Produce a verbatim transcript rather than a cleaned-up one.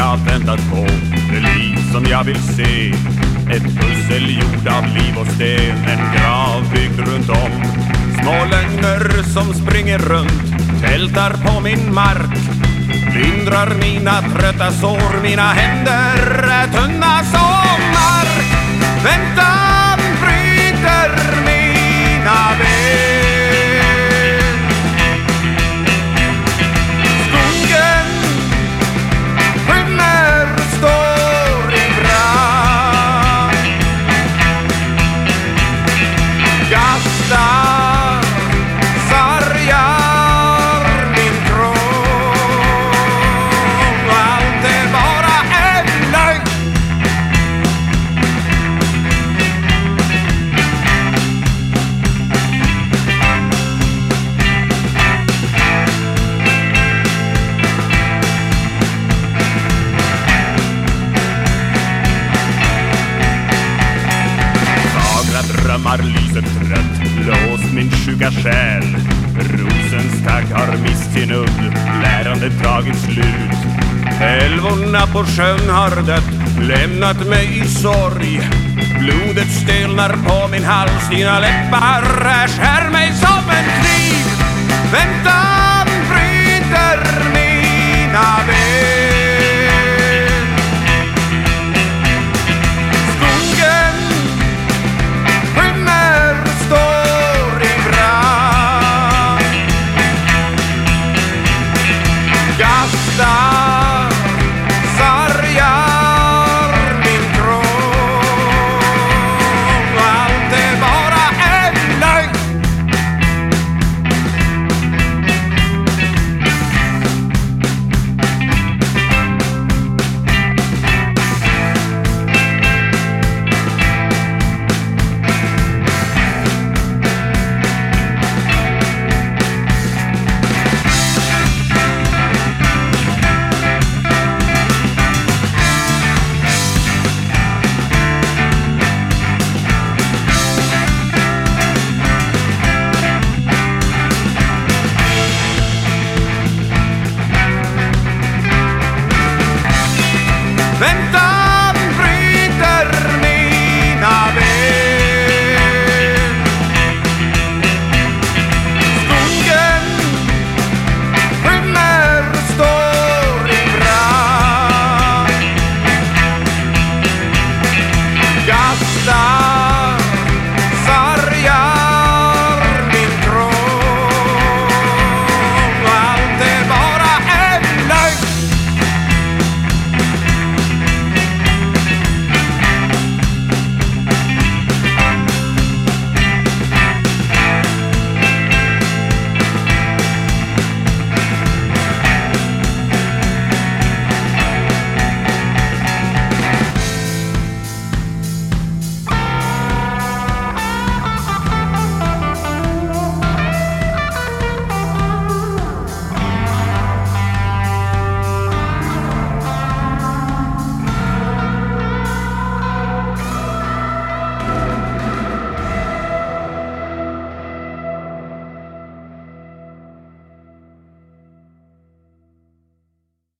jag väntat på, det liv som jag vill se. Ett pussel gjord av liv och sten, en grav byggd runt om. Små lögner som springer runt, tältar på min mark. Lindrar mina trötta sår, mina händer är tunna som mark. Väntan bryter mina ben. Skogen skymmer, står i brand. Gastar sargar min kropp. Allt är bara en lögn. Fagra drömmar lyser trött, låst min sjuka själ. Rosens tagg har mist sin udd, lärandet tagit slut. Älvorna på sjön har dött, lämnat mig i sorg. Blodet stelnar på min hals, dina läppar skär mig som en kniv. Vänta!